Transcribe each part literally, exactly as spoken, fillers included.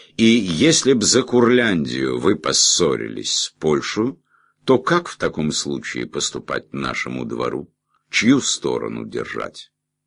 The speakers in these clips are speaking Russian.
И если б за Курляндию вы поссорились с Польшей, то как в таком случае поступать нашему двору? Чью сторону держать?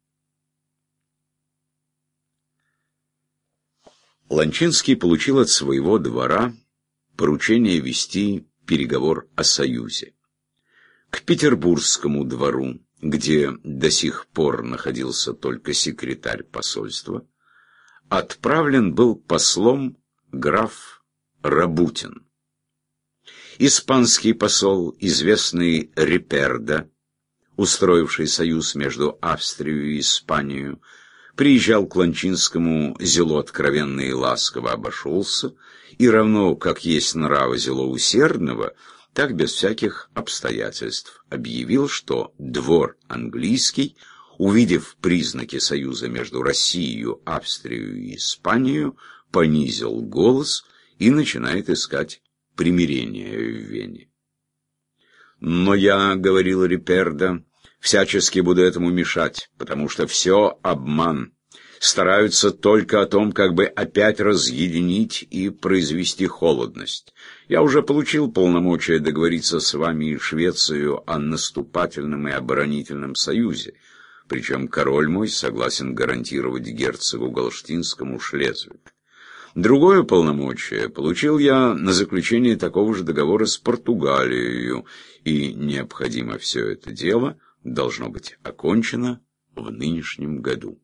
Ланчинский получил от своего двора поручение вести переговор о союзе. К Петербургскому двору, где до сих пор находился только секретарь посольства, отправлен был послом граф Рабутин. Испанский посол, известный Риперда, устроивший союз между Австрией и Испанией, приезжал к Ланчинскому, зело откровенно и ласково обошелся, и равно как есть нрава зело усердного, так без всяких обстоятельств объявил, что двор английский, увидев признаки союза между Россией, Австрией и Испанией, понизил голос и начинает искать примирение в Вене. «Но я, — говорил Риперда, — всячески буду этому мешать, потому что все обман. Стараются только о том, как бы опять разъединить и произвести холодность. Я уже получил полномочия договориться с вами и Швецией о наступательном и оборонительном союзе, причем король мой согласен гарантировать герцогу Галштинскому Шлезвиг. Другое полномочие получил я на заключение такого же договора с Португалией, и необходимо все это дело должно быть окончено в нынешнем году».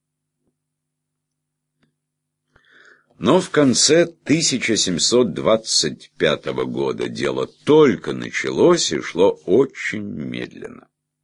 Но в конце тысяча семьсот двадцать пятого года дело только началось и шло очень медленно.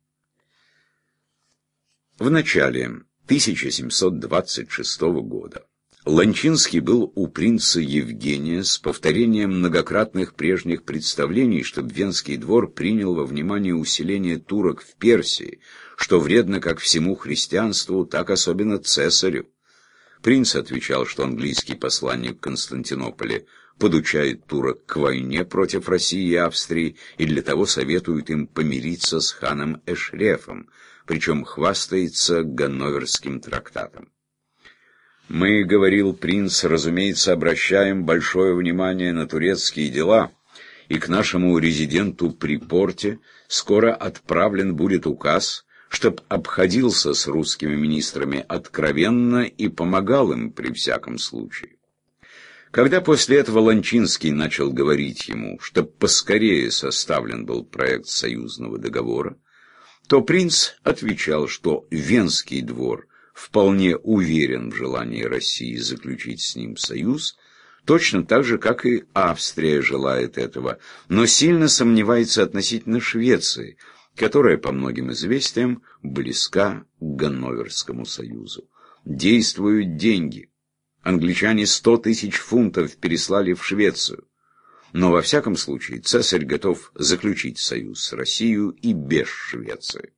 В начале тысяча семьсот двадцать шестого года Ланчинский был у принца Евгения с повторением многократных прежних представлений, чтобы Венский двор принял во внимание усиление турок в Персии, что вредно как всему христианству, так особенно цесарю. Принц отвечал, что английский посланник в Константинополе подучает турок к войне против России и Австрии и для того советует им помириться с ханом Эшрефом, причем хвастается Ганноверским трактатом. «Мы, — говорил принц, — разумеется, обращаем большое внимание на турецкие дела, и к нашему резиденту при порте скоро отправлен будет указ, чтоб обходился с русскими министрами откровенно и помогал им при всяком случае». Когда после этого Ланчинский начал говорить ему, чтоб поскорее составлен был проект союзного договора, то принц отвечал, что Венский двор вполне уверен в желании России заключить с ним союз, точно так же, как и Австрия желает этого, но сильно сомневается относительно Швеции, которая, по многим известиям, близка к Ганноверскому союзу. Действуют деньги. Англичане сто тысяч фунтов переслали в Швецию. Но во всяком случае цесарь готов заключить союз с Россией и без Швеции.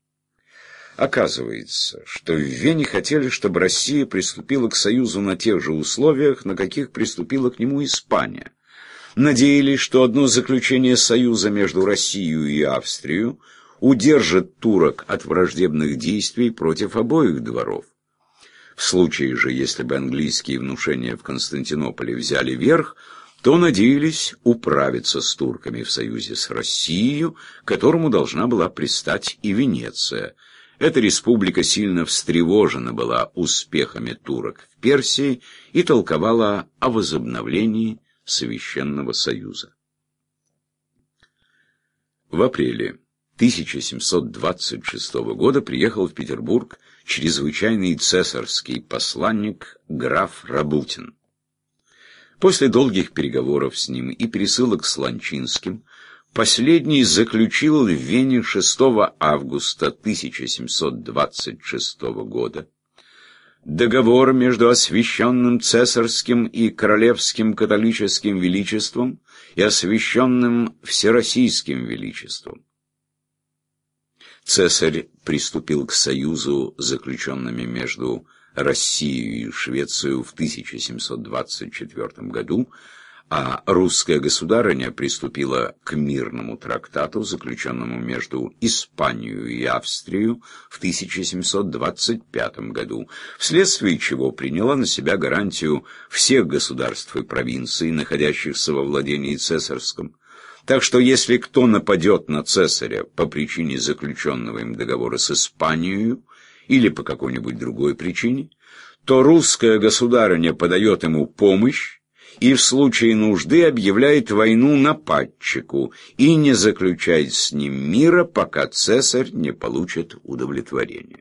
Оказывается, что в Вене хотели, чтобы Россия приступила к союзу на тех же условиях, на каких приступила к нему Испания. Надеялись, что одно заключение союза между Россией и Австрией удержит турок от враждебных действий против обоих дворов. В случае же, если бы английские внушения в Константинополе взяли верх, то надеялись управиться с турками в союзе с Россией, к которому должна была пристать и Венеция. Эта республика сильно встревожена была успехами турок в Персии и толковала о возобновлении Священного Союза. В апреле тысяча семьсот двадцать шестого года приехал в Петербург чрезвычайный цесарский посланник граф Рабутин. После долгих переговоров с ним и пересылок с Ланчинским, последний заключил в Вене шестого августа тысяча семьсот двадцать шестого года договор между освященным цесарским и королевским католическим величеством и освященным всероссийским величеством. Цесарь приступил к союзу, заключенными между Россией и Швецией в тысяча семьсот двадцать четвёртом году, а русская государыня приступила к мирному трактату, заключенному между Испанией и Австрией в тысяча семьсот двадцать пятом году, вследствие чего приняла на себя гарантию всех государств и провинций, находящихся во владении цесарском. Так что если кто нападет на цесаря по причине заключенного им договора с Испанией или по какой-нибудь другой причине, то русская государыня подает ему помощь и в случае нужды объявляет войну нападчику и не заключает с ним мира, пока цесарь не получит удовлетворения.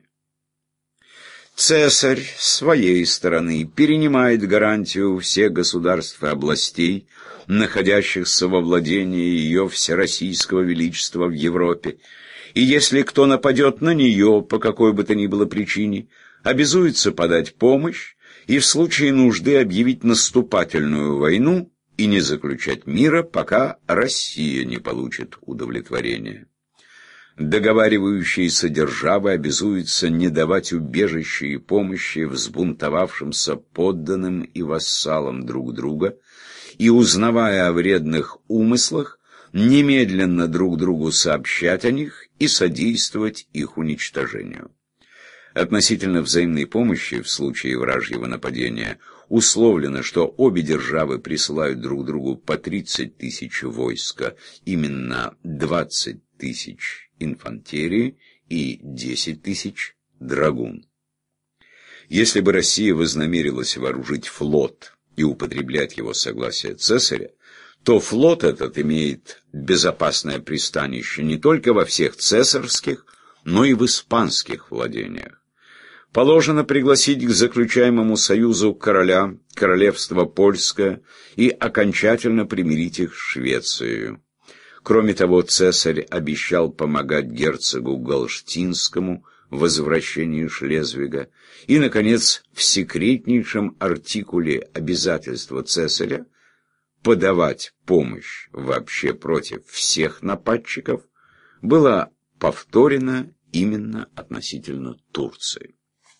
Цесарь с своей стороны перенимает гарантию всех государств и областей, находящихся во владении ее всероссийского величества в Европе, и если кто нападет на нее по какой бы то ни было причине, обязуется подать помощь и в случае нужды объявить наступательную войну и не заключать мира, пока Россия не получит удовлетворения. Договаривающиеся державы обязуются не давать убежища и помощи взбунтовавшимся подданным и вассалам друг друга, и, узнавая о вредных умыслах, немедленно друг другу сообщать о них и содействовать их уничтожению. Относительно взаимной помощи в случае вражьего нападения условлено, что обе державы присылают друг другу по тридцать тысяч войска, именно двадцать тысяч инфантерии и десять тысяч драгун. Если бы Россия вознамерилась вооружить флот и употреблять его согласие цесаря, то флот этот имеет безопасное пристанище не только во всех цесарских, но и в испанских владениях. Положено пригласить к заключаемому союзу короля, королевство польское и окончательно примирить их с Швецией. Кроме того, цесарь обещал помогать герцогу Галштинскому в возвращении Шлезвига и, наконец, в секретнейшем артикуле обязательства цесаря подавать помощь вообще против всех нападчиков было повторено именно относительно Турции.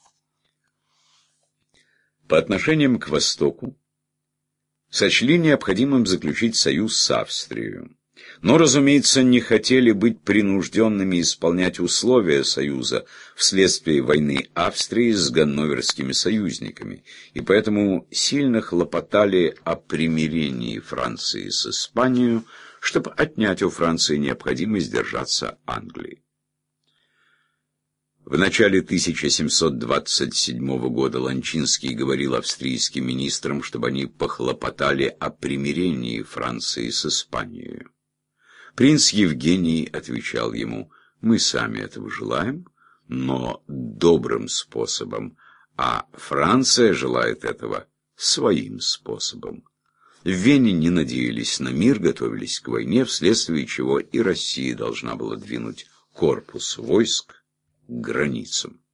По отношениям к Востоку сочли необходимым заключить союз с Австрией, но, разумеется, не хотели быть принужденными исполнять условия союза вследствие войны Австрии с ганноверскими союзниками, и поэтому сильно хлопотали о примирении Франции с Испанией, чтобы отнять у Франции необходимость держаться Англии. В начале тысяча семьсот двадцать седьмого года Ланчинский говорил австрийским министрам, чтобы они похлопотали о примирении Франции с Испанией. Принц Евгений отвечал ему: «Мы сами этого желаем, но добрым способом, а Франция желает этого своим способом». В Вене не надеялись на мир, готовились к войне, вследствие чего и Россия должна была двинуть корпус войск к границам.